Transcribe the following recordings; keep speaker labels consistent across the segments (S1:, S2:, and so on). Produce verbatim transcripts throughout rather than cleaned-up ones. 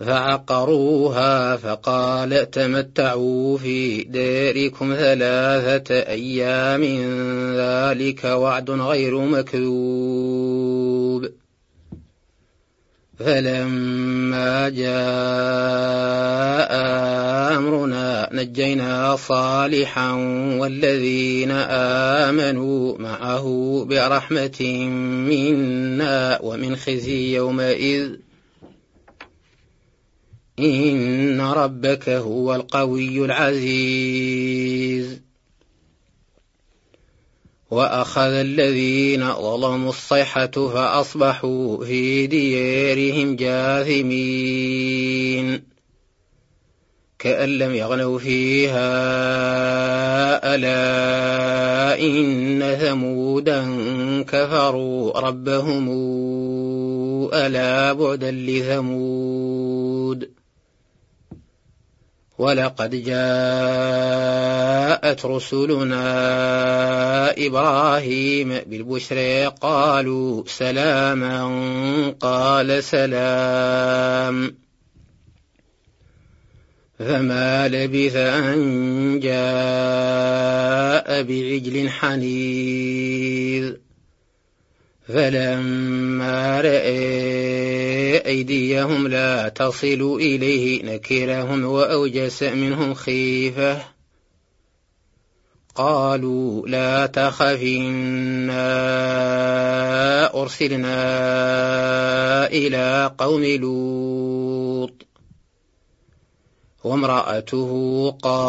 S1: فعقروها فقال تمتعوا في داركم ثلاثة أيام ذلك وعد غير مكذوب. فلما جاء أمرنا نجينا صالحا والذين آمنوا معه برحمة منا ومن خزي يومئذ إن ربك هو القوي العزيز. وأخذ الذين ظلموا الصيحة فأصبحوا في ديارهم جاثمين كأن لم يغنوا فيها ألا إن ثمودا كفروا ربهم ألا بعدا لثمود. ولقد جاءت رسلنا إبراهيم بالبشرى قالوا سلاما قال سلام فما لبث أن جاء بعجل حنيذ. فلما رأى أيديهم لا تصل إليه نكرهم وأوجس منهم خيفة قالوا لا تخف إنا أرسلنا إلى قوم لوط وامرأته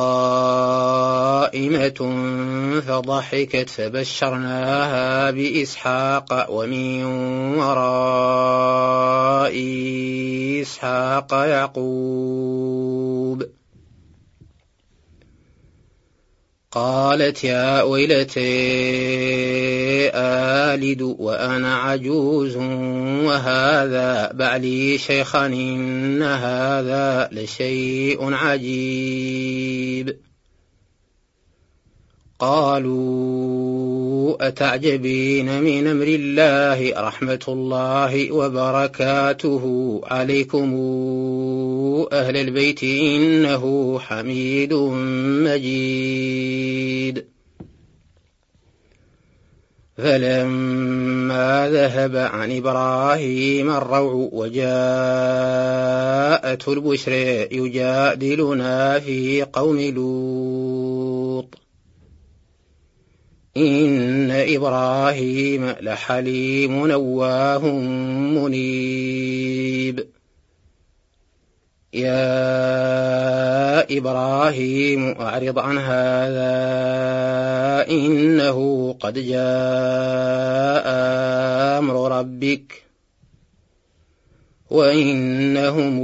S1: قائمة فضحكت فبشرناها بإسحاق ومن وراء إسحاق يعقوب. قالت يا ويلتى آلد وأنا عجوز وهذا بعلي شيخا إن هذا لشيء عجيب. قالوا أتعجبين من أمر الله رحمة الله وبركاته عليكم أهل البيت إنه حميد مجيد. فلما ذهب عن إبراهيم الروع وجاءته البشرى يجادلنا في قوم لوط إن إبراهيم لحليم أواه منيب. يا إبراهيم أعرض عن هذا إنه قد جاء أمر ربك وإنهم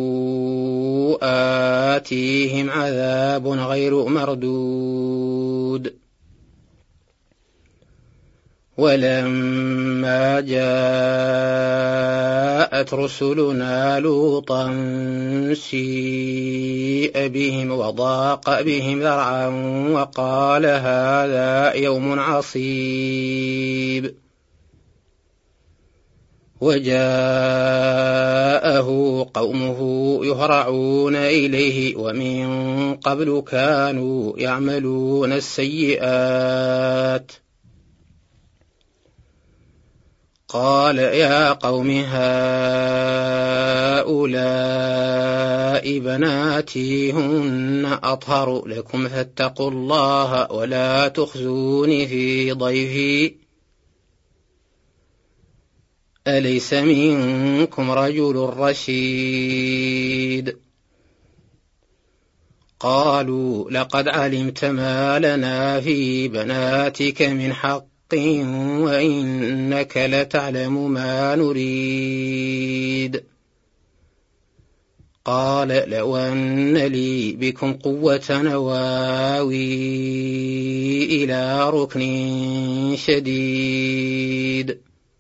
S1: آتيهم عذاب غير مردود. ولما جاءت رسلنا لوطا سيء بهم وضاق بهم ذرعا وقال هذا يوم عصيب. وجاءه قومه يهرعون إليه ومن قبل كانوا يعملون السيئات. قال يا قوم هؤلاء بناتي هن أطهر لكم فاتقوا الله ولا تخزوني في ضيفي أليس منكم رجل رشيد. قالوا لقد علمت ما لنا في بناتك من حق وإنك لتعلم ما نريد. قال لو أن لي بكم قوة نواوي إلى ركن شديد.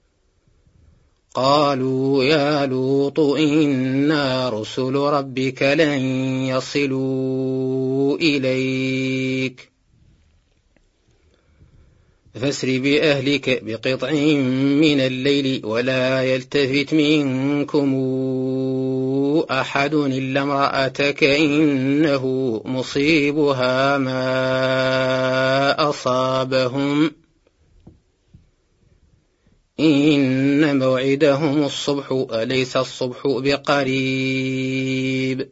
S1: قالوا يا لوط إنا رسل ربك لن يصلوا إليك فاسر بأهلك بقطع من الليل ولا يلتفت منكم أحد إلا امرأتك إنه مصيبها ما أصابهم إن موعدهم الصبح أليس الصبح بقريب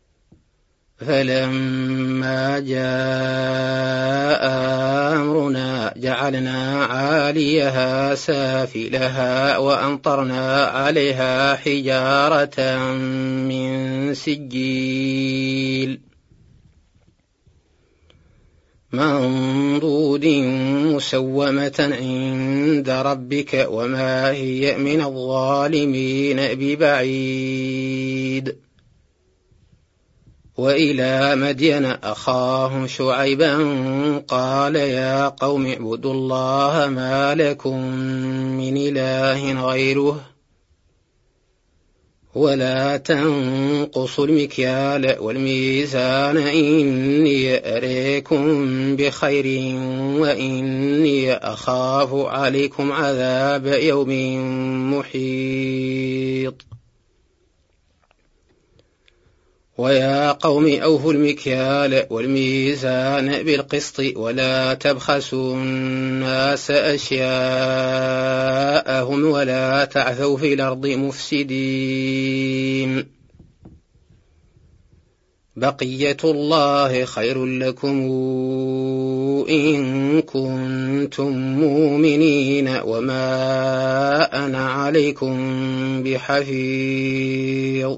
S1: فلما جاء أمرنا جعلنا عاليها سافلها وأمطرنا عليها حجارة من سجيل منضود مسومة عند ربك وما هي من الظالمين ببعيد وإلى مدين أخاهم شعيبا قال يا قوم اعبدوا الله ما لكم من إله غيره ولا تنقصوا المكيال والميزان إني أريكم بخير وإني أخاف عليكم عذاب يوم محيط ويا قوم أوفوا المكيال والميزان بالقسط ولا تبخسوا الناس أشياءهم ولا تعثوا في الأرض مفسدين بقية الله خير لكم إن كنتم مؤمنين وما أنا عليكم بحفيظ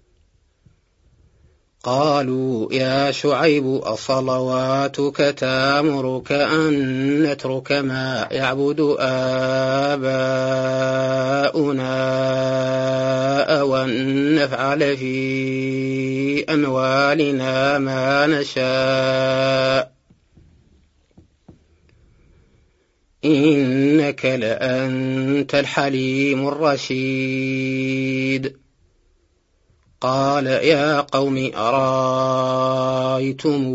S1: قالوا يا شعيب أصلواتك تأمرك أن نترك ما يعبد آباؤنا أو أن نفعل في أموالنا ما نشاء إنك لأنت الحليم الرشيد قال يا قوم أرأيتم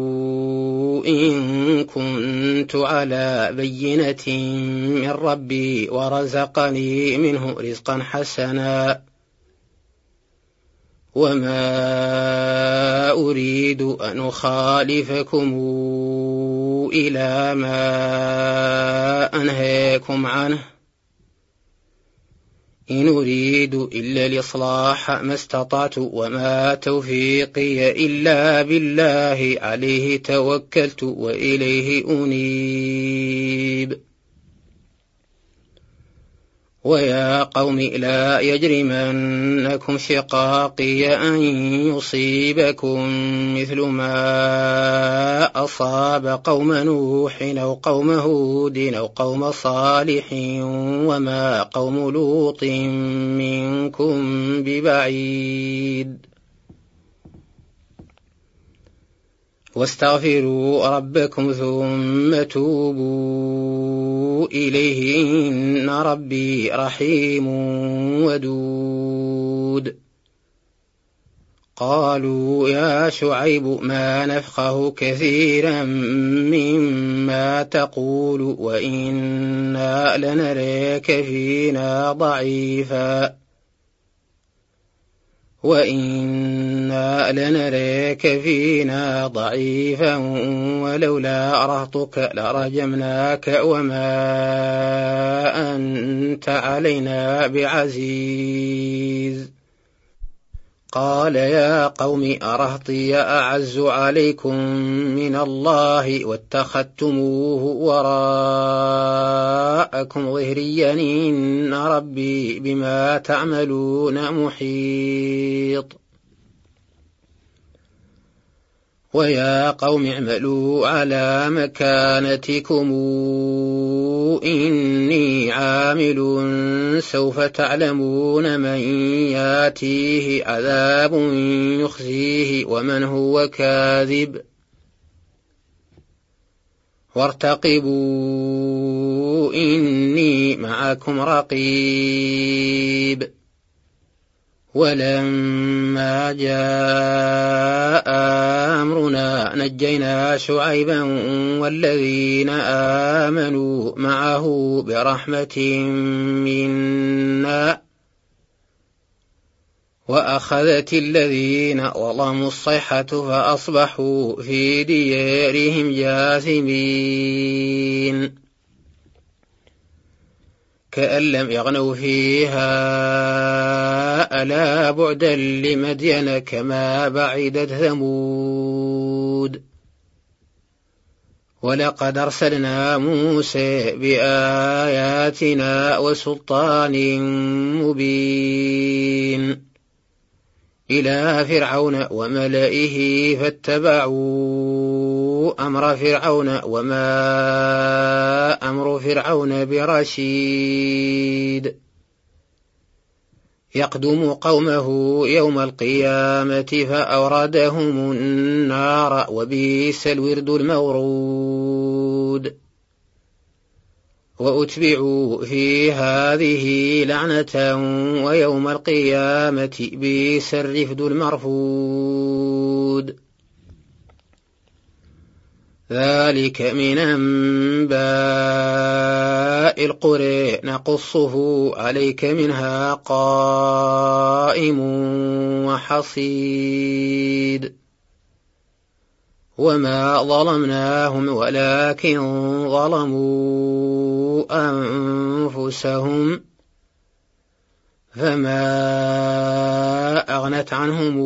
S1: إن كنت على بينة من ربي ورزقني منه رزقا حسنا وما أريد أن أخالفكم إلى ما أنهاكم عنه إن أريد إلا الإصلاح ما استطعت وما توفيقي إلا بالله عليه توكلت وإليه أنيب ويا قوم لا يجرمنكم شقاقي أن يصيبكم مثل ما أصاب قوم نوح أو قوم هود أو قوم صالح وما قوم لوط منكم ببعيد واستغفروا ربكم ثم توبوا إليه إن ربي رحيم ودود قالوا يا شعيب ما نفقه كثيرا مما تقول وإنا لنراك فينا ضعيفا وإنا لنراك فينا ضعيفا ولولا رهطك لرجمناك وما أنت علينا بعزيز قال يا قوم أرهطي أعز عليكم من الله واتخذتموه وراءكم ظهريا إن ربي بما تعملون محيط ويا قوم اعملوا على مكانتكم إني عامل سوف تعلمون من ياتيه عذاب يخزيه ومن هو كاذب وارتقبوا إني معكم رقيب ولما جاء أمرنا نجينا شعيبا والذين آمنوا معه برحمة منا وأخذت الذين ظلموا الصيحة فأصبحوا في ديارهم جاثمين كأن لم يغنوا فيها ألا بعدا لمدين كما بعدت ثمود ولقد أرسلنا موسى بآياتنا وسلطان مبين إلى فرعون وملئه فاتبعوا أمر فرعون وما أمر فرعون برشيد يقدم قومه يوم القيامة فأوردهم النار وبئس الورد المورود وأتبعوا في هذه لعنة ويوم القيامة بئس الرفد المرفود ذلك من أنباء القرى نقصه عليك منها قائم وحصيد وما ظلمناهم ولكن ظلموا أنفسهم فما أغنت عنهم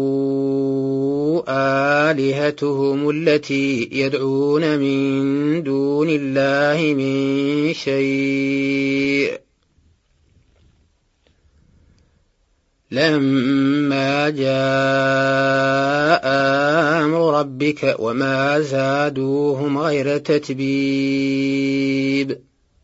S1: آلهتهم التي يدعون من دون الله من شيء لما جاء أمر ربك وما زادوهم غير تتبيب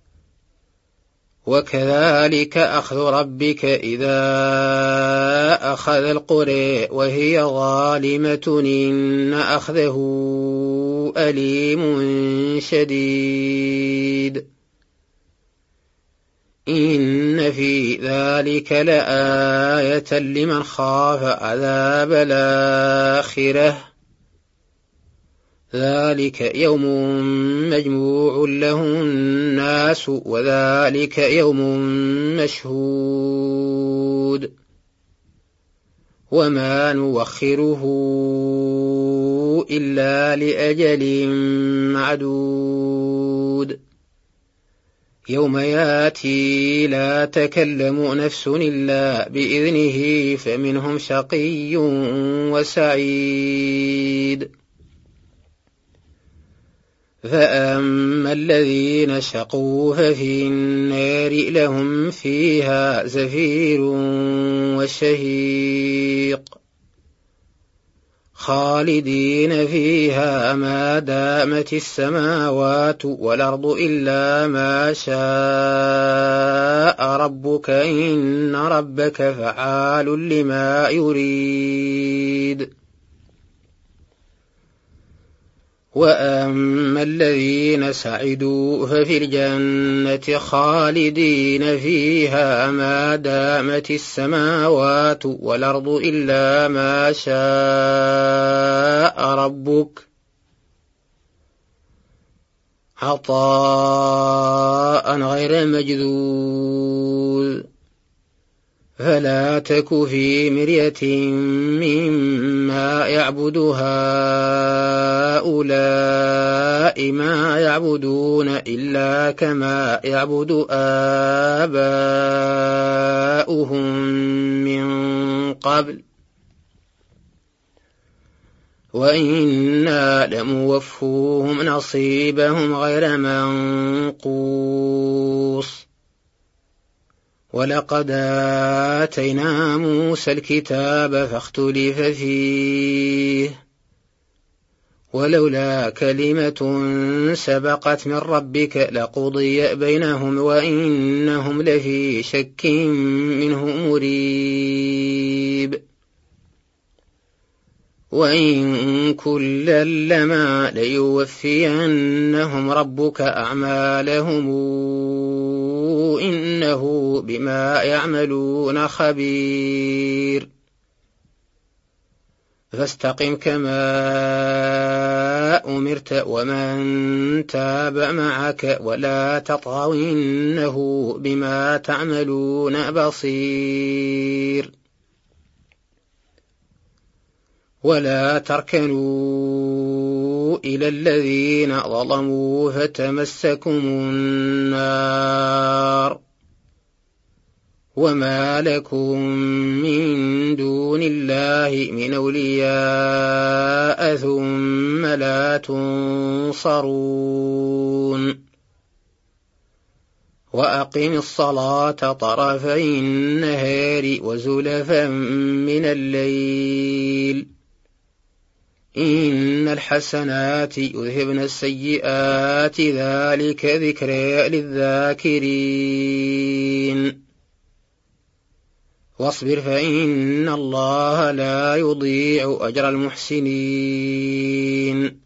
S1: وكذلك أخذ ربك إذا أخذ القرى وهي ظالمة إن أخذه أليم شديد إن في ذلك لآية لمن خاف عذاب الآخرة ذلك يوم مجموع له الناس وذلك يوم مشهود وما نوخره إلا لأجل معدود يوم ياتي لا تكلم نفس إلا بإذنه فمنهم شقي وسعيد فأما الذين شقوا ففي النار لهم فيها زفير وشهيق خالدين فيها ما دامت السماوات والأرض إلا ما شاء ربك إن ربك فعال لما يريد وأما الذين سعدوا ففي الجنة خالدين فيها ما دامت السماوات والأرض إلا ما شاء ربك عطاء غير مجذوذ فلا تك في مرية مما يعبد هؤلاء ما يعبدون إلا كما يعبد آباؤهم من قبل وإنا لموفوهم نصيبهم غير منقوص ولقد آتينا موسى الكتاب فاختلف فيه ولولا كلمة سبقت من ربك لقضي بينهم وإنهم لفي شك منه مريب وإن كلا لما ليوفينهم ربك أعمالهم إنه بما يعملون خبير فاستقم كما أمرت ومن تاب معك ولا تطغوا إنه بما تعملون بصير ولا تركنوا إلى الذين ظلموا فتمسكم النار وما لكم من دون الله من أولياء ثم لا تنصرون وأقم الصلاة طرفي النهار وزلفا من الليل إن الحسنات يذهبن السيئات ذلك ذكرى للذاكرين واصبر فإن الله لا يضيع أجر المحسنين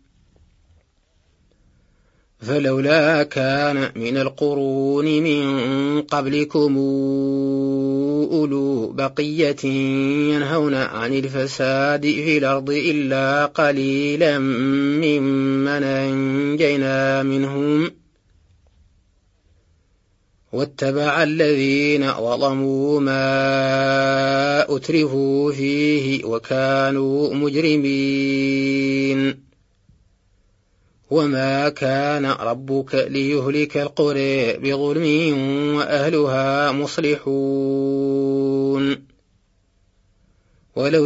S1: فلولا كان من القرون من قبلكم أولو بقية ينهون عن الفساد في الأرض إلا قليلا ممن أنجينا منهم واتبع الذين ظلموا ما أترفوا فيه وكانوا مجرمين وما كان ربك ليهلك القرى بظلم وأهلها مصلحون ولو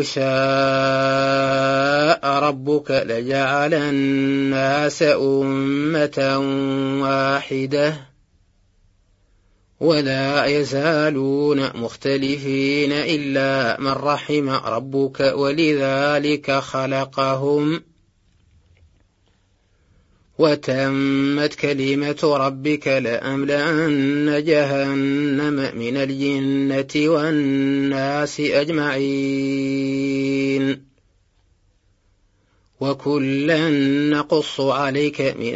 S1: شاء ربك لجعل الناس أمة واحدة ولا يزالون مختلفين إلا من رحم ربك ولذلك خلقهم وتمت كلمة ربك لأملأن جهنم من الجنة والناس أجمعين وكلا نقص عليك من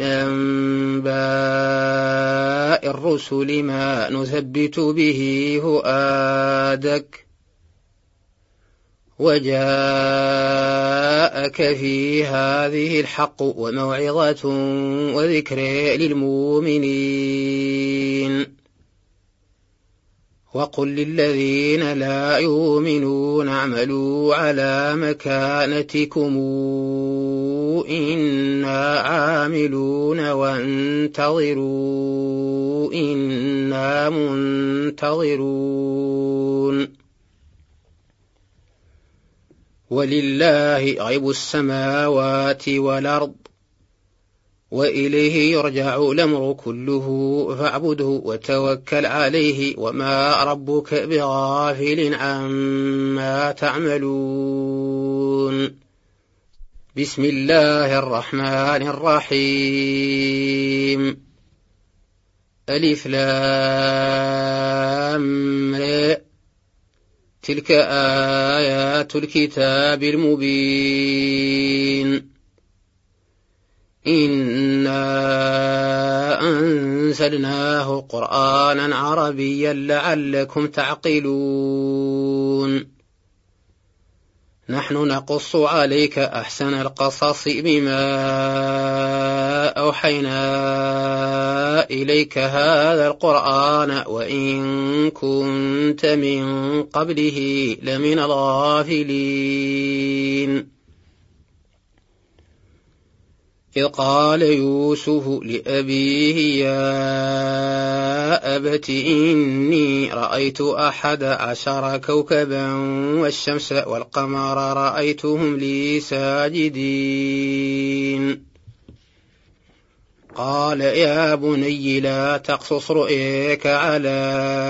S1: أنباء الرسل ما نثبت به فؤادك وجاءك في هذه الحق وموعظة وذكرى للمؤمنين وقل للذين لا يؤمنون اعملوا على مكانتكم إنا عاملون وانتظروا إنا منتظرون ولله غيب السماوات والأرض وإليه يرجع الأمر كله فاعبده وتوكل عليه وما ربك بغافل عما تعملون بسم الله الرحمن الرحيم ألف لام ر تلك آيات الكتاب المبين إنا أنزلناه قرآنا عربيا لعلكم تعقلون نحن نقص عليك أحسن القصص بما أوحينا إليك هذا القرآن وإن كنت من قبله لمن الغافلين إذ قال يوسف لأبيه يا أبت إني رأيت أحد عشر كوكبا والشمس والقمر رأيتهم لي ساجدين قال يا بني لا تقصص رؤياك على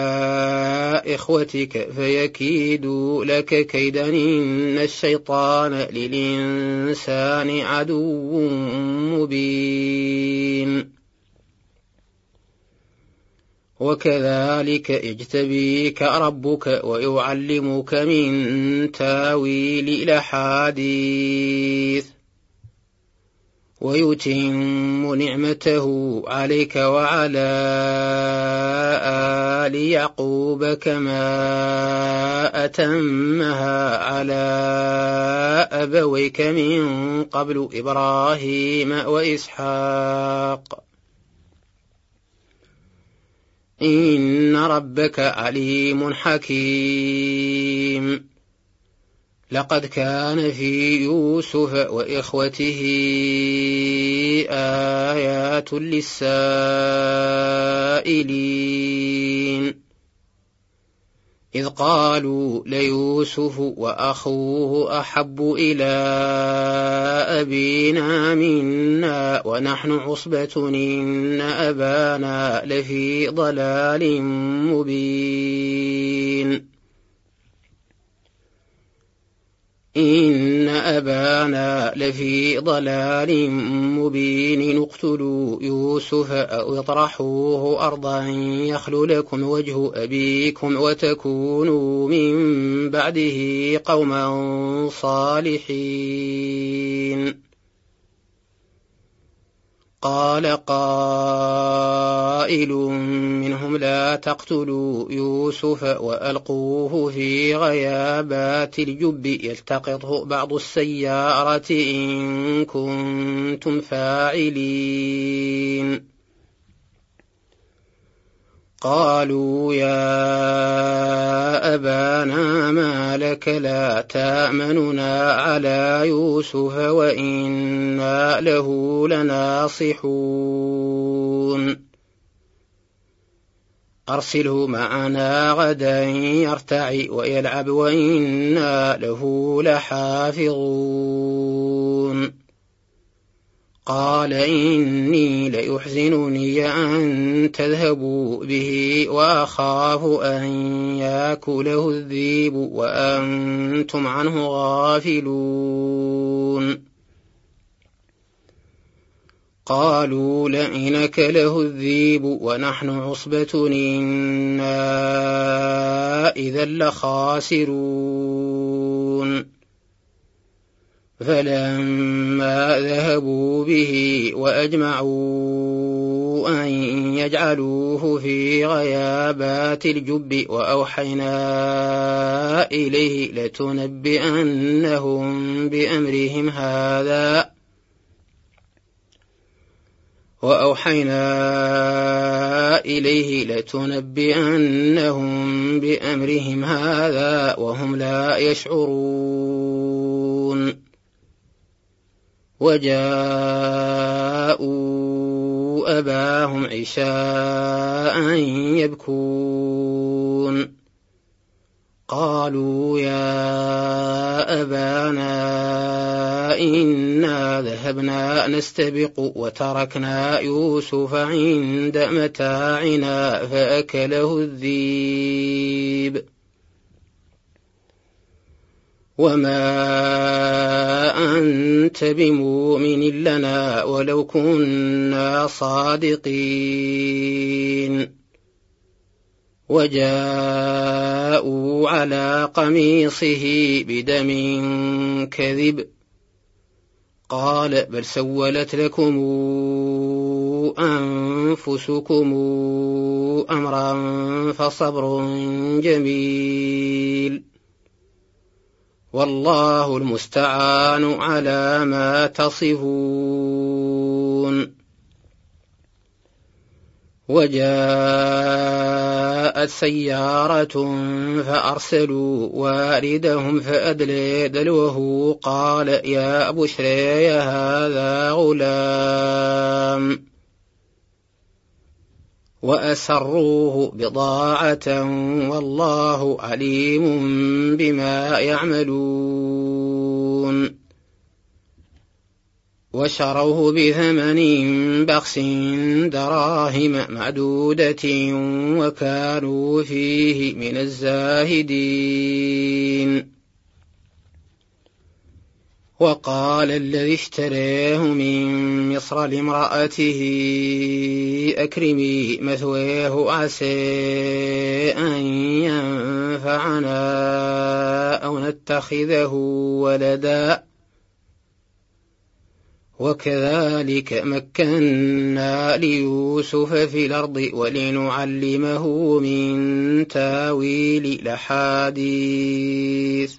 S1: إخوتك فيكيدوا لك كيدا إن الشيطان للإنسان عدو مبين وكذلك يجتبيك ربك ويعلمك من تاويل الأحاديث ويتم نعمته عليك وعلى آل يعقوب كما أتمها على أبويك من قبل إبراهيم وإسحاق إن ربك عليم حكيم لقد كان في يوسف وإخوته آيات للسائلين إذ قالوا ليوسف وأخوه أحب إلى أبينا منا ونحن عصبة إن أبانا لفي ضلال مبين إن أبانا لفي ضلال مبين اقتلوا يوسف أو اطرحوه أرضا يخل لكم وجه أبيكم وتكونوا من بعده قوما صالحين قال قائل منهم لا تقتلوا يوسف وألقوه في غيابات الجب يلتقطه بعض السيارة إن كنتم فاعلين قالوا يا أبانا ما لك لا تأمننا على يوسف وإنا له لناصحون أرسله معنا غدا يرتع ويلعب وإنا له لحافظون قال إني ليحزنني أن تذهبوا به وأخاف أن يأكله الذئب وأنتم عنه غافلون قالوا لئن أكله الذئب ونحن عصبة إنا إذا لخاسرون فلما ذهبوا به وأجمعوا أن يجعلوه في غيابات الجب وأوحينا إليه لتنبئنهم بأمرهم هذا وأوحينا إليه لتنبئنهم بأمرهم هذا وهم لا يشعرون وجاءوا أباهم عشاء يبكون قالوا يا أبانا إنا ذهبنا نستبق وتركنا يوسف عند متاعنا فأكله الذئب وما أنت بمؤمن لنا ولو كنا صادقين وجاءوا على قميصه بدم كذب قال بل سولت لكم أنفسكم أمرا فصبر جميل والله المستعان على ما تصفون وجاءت سيارة فأرسلوا واردهم فأدلى دلوه قال يا بشرى هذا غلام وأسروه بضاعة والله عليم بما يعملون وشروه بثمن بخس دراهم معدودة وكانوا فيه من الزاهدين وقال الذي اشتراه من مصر لامرأته أكرمي مثواه عسى أن ينفعنا أو نتخذه ولدا وكذلك مكنا ليوسف في الأرض ولنعلمه من تاويل الأحاديث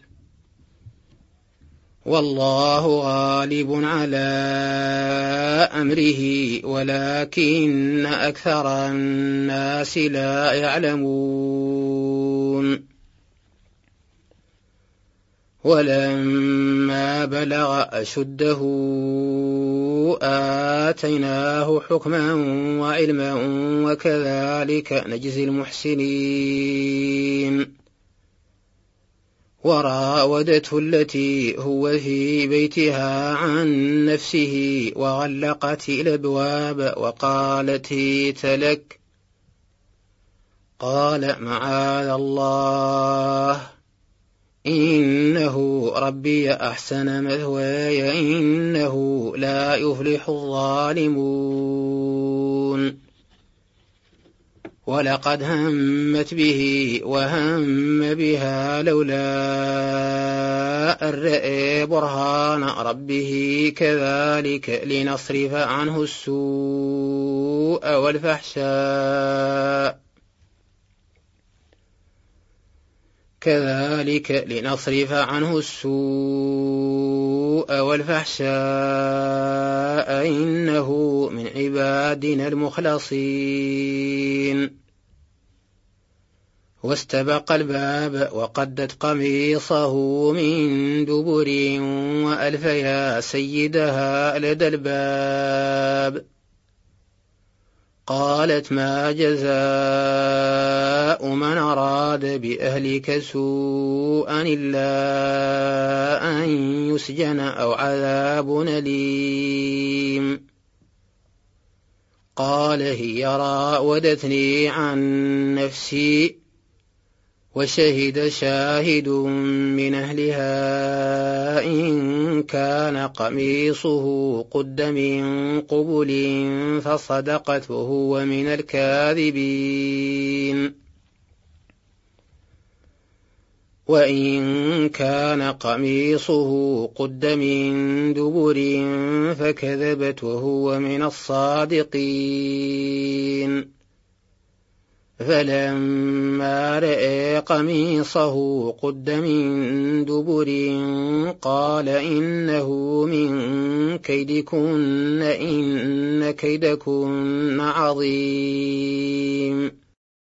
S1: والله غالب على أمره ولكن أكثر الناس لا يعلمون ولما بلغ أشده آتيناه حكما وعلما وكذلك نجزي المحسنين. وراودته التي هو في بيتها عن نفسه وغلقت الأبواب وقالت هيت لك، قال معاذ الله إنه ربي أحسن مثواي إنه لا يفلح الظالمون. ولقد همت به وهم بها لولا أن رأى برهان ربه كذلك لنصرف عنه السوء والفحشاء كذلك لنصرف عنه السوء والفحشاء إنه من عبادنا المخلصين. واستبق الباب وقدت قميصه من دبر وألف يا سيدها لدى الباب. قالت ما جزاء من أراد بأهلك سوءا إلا أن يسجن أو عذاب أليم. قال هي راودتني عن نفسي وشهد شاهد من أهلها إن كان قميصه قد من قبل فصدقت وهو من الكاذبين. وإن كان قميصه قد من دبر فكذبت وهو من الصادقين. فلما رأى قميصه قد من دبر قال إنه من كيدكن إن كيدكن عظيم.